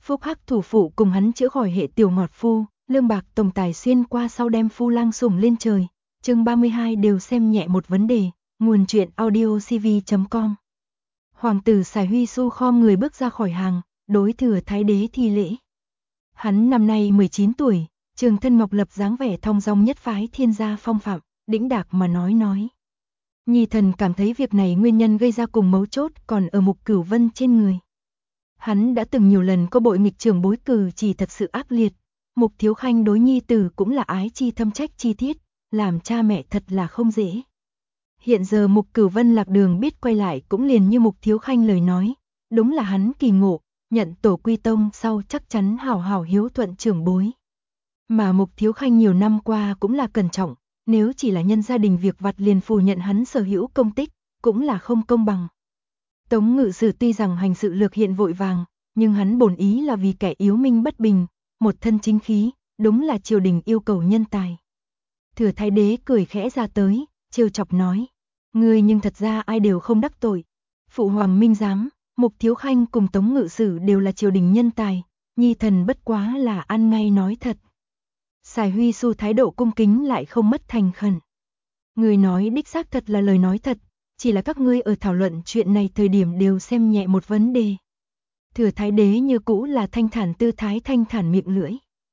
Phúc Hắc thủ phụ cùng hắn chữa khỏi hệ tiểu ngọt phu, lương bạc tổng tài xuyên qua sau đem phu lang sủng lên trời. Chương 32 đều xem nhẹ một vấn đề, nguồn truyện audiocv.com. Hoàng tử Sải Huy Xu khom người bước ra khỏi hàng, đối Thừa Thái Đế thi lễ. Hắn năm nay 19 tuổi, trường thân ngọc lập dáng vẻ thong dong nhất phái thiên gia phong phạm, đĩnh đạc mà nói. Nhi thần cảm thấy việc này nguyên nhân gây ra cùng mấu chốt còn ở Mục Cửu Vân trên người. Hắn đã từng nhiều lần có bội nghịch trưởng bối cử chỉ thật sự ác liệt, Mục Thiếu Khanh đối nhi tử cũng là ái chi thâm trách chi thiết, làm cha mẹ thật là không dễ. Hiện giờ Mục Cửu Vân lạc đường biết quay lại cũng liền như Mục Thiếu Khanh lời nói, đúng là hắn kỳ ngộ, nhận tổ quy tông sau chắc chắn hảo hảo hiếu thuận trưởng bối. Mà Mục Thiếu Khanh nhiều năm qua cũng là cẩn trọng, nếu chỉ là nhân gia đình việc vặt liền phủ nhận hắn sở hữu công tích, cũng là không công bằng. Tống Ngự Sử tuy rằng hành sự lược hiện vội vàng, nhưng hắn bổn ý là vì kẻ yếu minh bất bình, một thân chính khí, đúng là triều đình yêu cầu nhân tài. Thừa Thái Đế cười khẽ ra tới, trêu chọc nói, ngươi nhưng thật ra ai đều không đắc tội. Phụ hoàng minh giám, Mục Thiếu Khanh cùng Tống Ngự Sử đều là triều đình nhân tài, nhi thần bất quá là ăn ngay nói thật. Sải Huy Xu thái độ cung kính lại không mất thành khẩn. Người nói đích xác thật là lời nói thật, chỉ là các ngươi ở thảo luận chuyện này thời điểm đều xem nhẹ một vấn đề. Thừa Thái Đế như cũ là thanh thản tư thái thanh thản miệng lưỡi.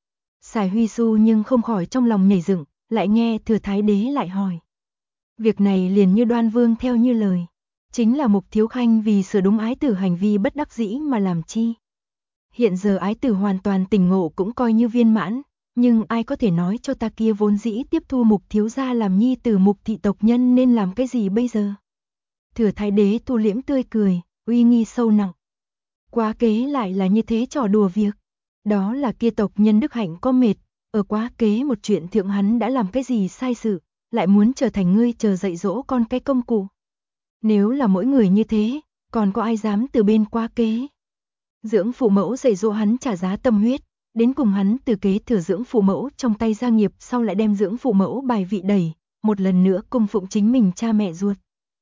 Sải Huy Xu nhưng không khỏi trong lòng nhảy dựng, lại nghe Thừa Thái Đế lại hỏi. Việc này liền như Đoan Vương theo như lời, chính là Mục Thiếu Khanh vì sửa đúng ái tử hành vi bất đắc dĩ mà làm chi. Hiện giờ ái tử hoàn toàn tỉnh ngộ cũng coi như viên mãn, nhưng ai có thể nói cho ta kia vốn dĩ tiếp thu Mục thiếu gia làm nhi tử Mục thị tộc nhân nên làm cái gì bây giờ? Thừa Thái Đế thu liễm tươi cười, uy nghi sâu nặng. Quá kế lại là như thế trò đùa việc, đó là kia tộc nhân đức hạnh có mệt, ở quá kế một chuyện thượng hắn đã làm cái gì sai sự, lại muốn trở thành ngươi chờ dạy dỗ con cái công cụ. Nếu là mỗi người như thế, còn có ai dám từ bên quá kế? Dưỡng phụ mẫu dạy dỗ hắn trả giá tâm huyết, đến cùng hắn từ kế thừa dưỡng phụ mẫu trong tay gia nghiệp sau lại đem dưỡng phụ mẫu bài vị đẩy, một lần nữa cung phụng chính mình cha mẹ ruột.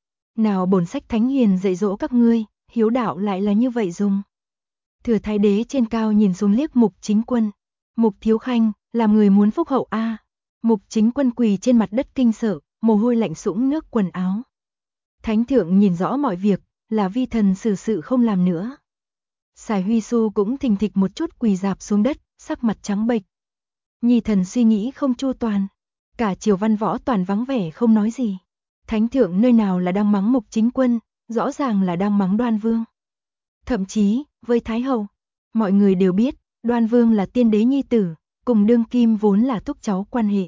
Nào bổn sách thánh hiền dạy dỗ các ngươi, hiếu đạo lại là như vậy dùng. Thừa Thái Đế trên cao nhìn xuống liếc Mục Chính Quân. Mục Thiếu Khanh, làm người muốn phúc hậu a. Mục Chính Quân quỳ trên mặt đất kinh sợ, mồ hôi lạnh sũng nước quần áo. Thánh thượng nhìn rõ mọi việc, là vi thần xử sự không làm nữa. Sải Huy Xu cũng thình thịch một chút quỳ rạp xuống đất, sắc mặt trắng bệch. Nhi thần suy nghĩ không chu toàn, cả triều văn võ toàn vắng vẻ không nói gì. Thánh thượng nơi nào là đang mắng Mục Chính Quân, rõ ràng là đang mắng Đoan Vương. Thậm chí, với Thái Hậu, mọi người đều biết, Đoan Vương là tiên đế nhi tử, cùng đương kim vốn là thúc cháu quan hệ.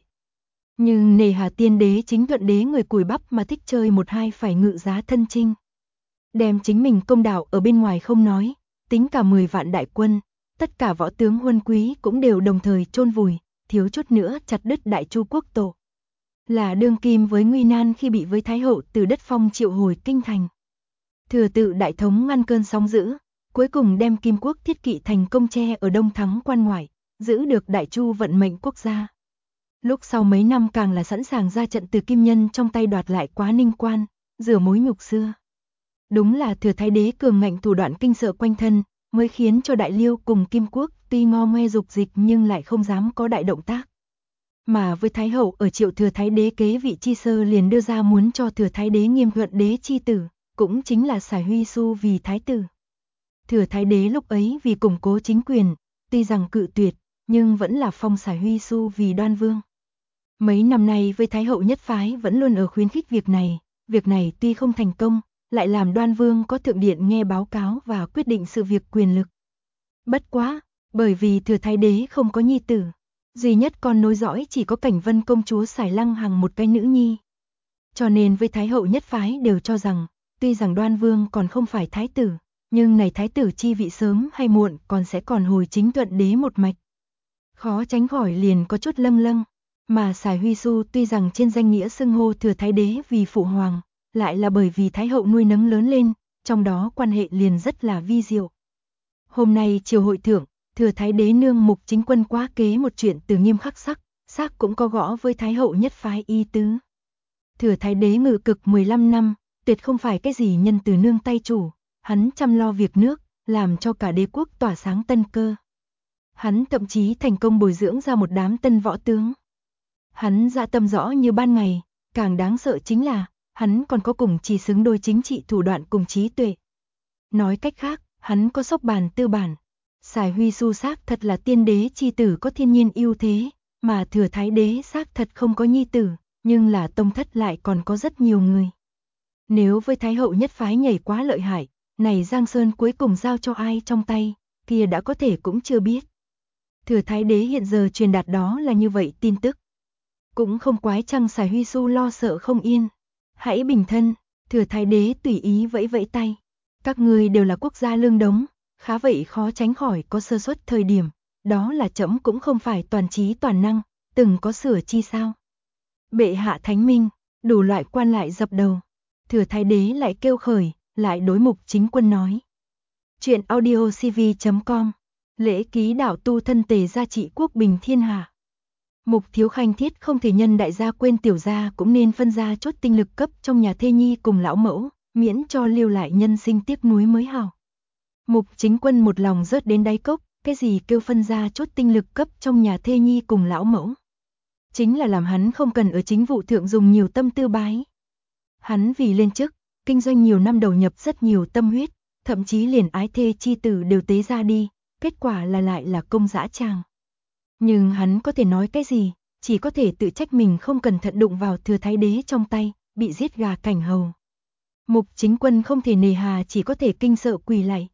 Nhưng nề hà tiên đế chính thuận đế người cùi bắp mà thích chơi một hai phải ngự giá thân chinh. Đem chính mình công đạo ở bên ngoài không nói, tính cả 10 vạn đại quân, tất cả võ tướng huân quý cũng đều đồng thời chôn vùi, thiếu chút nữa chặt đứt Đại Chu quốc tổ. Là đương kim với nguy nan khi bị với Thái Hậu từ đất phong triệu hồi kinh thành. Thừa tự đại thống ngăn cơn sóng dữ, cuối cùng đem Kim Quốc thiết kỵ thành công tre ở Đông Thắng quan ngoại, giữ được Đại Chu vận mệnh quốc gia. Lúc sau mấy năm càng là sẵn sàng ra trận từ Kim Nhân trong tay đoạt lại Quá Ninh quan, rửa mối nhục xưa. Đúng là Thừa Thái Đế cường ngạnh thủ đoạn kinh sợ quanh thân, mới khiến cho Đại Liêu cùng Kim Quốc tuy ngo ngoe dục dịch nhưng lại không dám có đại động tác. Mà với Thái Hậu ở triệu Thừa Thái Đế kế vị chi sơ liền đưa ra muốn cho Thừa Thái Đế nghiêm thuận đế chi tử, cũng chính là Sải Huy Xu vì thái tử. Thừa Thái Đế lúc ấy vì củng cố chính quyền, tuy rằng cự tuyệt, nhưng vẫn là phong Sải Huy Xu vì Đoan Vương. Mấy năm nay với Thái Hậu nhất phái vẫn luôn ở khuyến khích việc này tuy không thành công, lại làm Đoan Vương có thượng điện nghe báo cáo và quyết định sự việc quyền lực. Bất quá, bởi vì Thừa Thái Đế không có nhi tử, duy nhất con nối dõi chỉ có Cảnh Vân công chúa Sải Lăng Hằng một cái nữ nhi. Cho nên với Thái Hậu nhất phái đều cho rằng, tuy rằng Đoan Vương còn không phải thái tử, nhưng này thái tử chi vị sớm hay muộn còn sẽ còn hồi chính thuận đế một mạch. Khó tránh khỏi liền có chút lâng lâng, mà Sải Huy Xu tuy rằng trên danh nghĩa xưng hô Thừa Thái Đế vì phụ hoàng, lại là bởi vì Thái Hậu nuôi nấng lớn lên, trong đó quan hệ liền rất là vi diệu. Hôm nay triều hội thượng, Thừa Thái Đế nương Mục Chính Quân quá kế một chuyện từ nghiêm khắc xác cũng có gõ với Thái Hậu nhất phái y tứ. Thừa Thái Đế ngự cực 15 năm, tuyệt không phải cái gì nhân từ nương tay chủ, hắn chăm lo việc nước, làm cho cả đế quốc tỏa sáng tân cơ. Hắn thậm chí thành công bồi dưỡng ra một đám tân võ tướng. Hắn dạ tâm rõ như ban ngày, càng đáng sợ chính là, hắn còn có cùng chỉ xứng đôi chính trị thủ đoạn cùng trí tuệ. Nói cách khác, hắn có sóc bàn tư bản. Sải Huy Xu xác thật là tiên đế chi tử có thiên nhiên ưu thế, mà Thừa Thái đế xác thật không có nhi tử, nhưng là tông thất lại còn có rất nhiều người. Nếu với Thái hậu nhất phái nhảy quá lợi hại, này Giang Sơn cuối cùng giao cho ai trong tay, kia đã có thể cũng chưa biết. Thừa Thái đế hiện giờ truyền đạt đó là như vậy tin tức. Cũng không quái chăng Sải Huy Xu lo sợ không yên. Hãy bình thân, Thừa Thái đế tùy ý vẫy vẫy tay. Các ngươi đều là quốc gia lương đống, khá vậy khó tránh khỏi có sơ suất thời điểm, đó là trẫm cũng không phải toàn trí toàn năng, từng có sửa chi sao. Bệ hạ thánh minh, đủ loại quan lại dập đầu. Thừa Thái đế lại kêu khởi, lại đối Mục Chính Quân nói. Chuyện audio cv.com, lễ ký đạo tu thân tề gia trị quốc bình thiên hạ. Mục Thiếu Khanh thiết không thể nhân đại gia quên tiểu gia cũng nên phân ra chốt tinh lực cấp trong nhà thê nhi cùng lão mẫu, miễn cho lưu lại nhân sinh tiếc nuối mới hảo. Mục Chính Quân một lòng rớt đến đáy cốc, cái gì kêu phân ra chốt tinh lực cấp trong nhà thê nhi cùng lão mẫu. Chính là làm hắn không cần ở chính vụ thượng dùng nhiều tâm tư bái. Hắn vì lên chức, kinh doanh nhiều năm đầu nhập rất nhiều tâm huyết, thậm chí liền ái thê chi tử đều tế ra đi, kết quả là lại là công dã tràng. Nhưng hắn có thể nói cái gì, chỉ có thể tự trách mình không cẩn thận đụng vào Thừa Thái đế trong tay, bị giết gà cảnh hầu. Mục Chính Quân không thể nề hà, chỉ có thể kinh sợ quỳ lạy.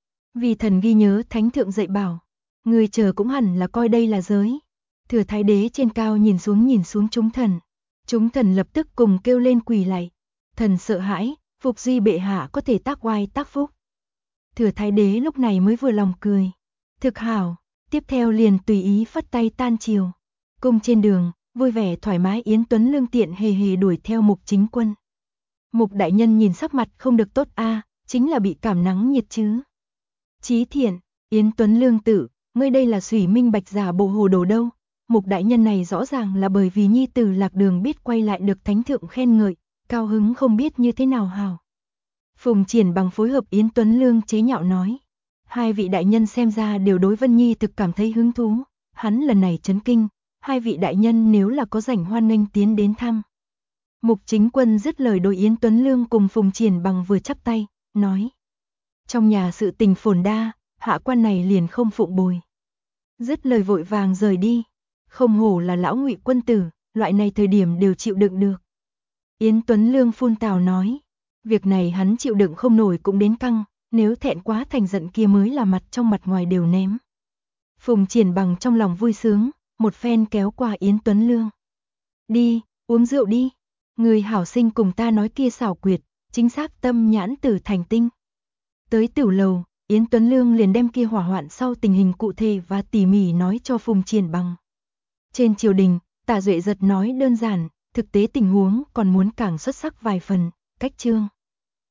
Vì thần ghi nhớ thánh thượng dạy bảo, người chờ cũng hẳn là coi đây là giới. Thừa Thái đế trên cao nhìn xuống chúng thần lập tức cùng kêu lên quỳ lạy. Thần sợ hãi, phục duy bệ hạ có thể tác oai tác phúc. Thừa Thái đế lúc này mới vừa lòng cười. Thực hảo, tiếp theo liền tùy ý phất tay tan chiều. Cung trên đường, vui vẻ thoải mái Yến Tuấn Lương tiện hề hề đuổi theo Mục Chính Quân. Mục đại nhân nhìn sắc mặt không được tốt a, chính là bị cảm nắng nhiệt chứ. Chí thiện, Yến Tuấn Lương tử, ngươi đây là xủy minh bạch giả bộ hồ đồ đâu. Mục đại nhân này rõ ràng là bởi vì nhi tử lạc đường biết quay lại được thánh thượng khen ngợi, cao hứng không biết như thế nào hảo. Phùng Triển Bằng phối hợp Yến Tuấn Lương chế nhạo nói. Hai vị đại nhân xem ra đều đối Vân Nhi thực cảm thấy hứng thú, hắn lần này chấn kinh, hai vị đại nhân nếu là có rảnh hoan nghênh tiến đến thăm. Mục Chính Quân dứt lời đối Yến Tuấn Lương cùng Phùng Triển Bằng vừa chắp tay, nói. Trong nhà sự tình phồn đa, hạ quan này liền không phụng bồi. Dứt lời vội vàng rời đi, không hổ là lão Ngụy quân tử, loại này thời điểm đều chịu đựng được. Yến Tuấn Lương phun tào nói, việc này hắn chịu đựng không nổi cũng đến căng, nếu thẹn quá thành giận kia mới là mặt trong mặt ngoài đều ném. Phùng Triển Bằng trong lòng vui sướng, một phen kéo qua Yến Tuấn Lương. Đi, uống rượu đi, người hảo sinh cùng ta nói kia xảo quyệt, chính xác tâm nhãn tử thành tinh. Tới tiểu lầu, Yến Tuấn Lương liền đem kia hỏa hoạn sau tình hình cụ thể và tỉ mỉ nói cho Phùng Triển Bằng. Trên triều đình, Tả Duệ Giật nói đơn giản, thực tế tình huống còn muốn càng xuất sắc vài phần, cách chương.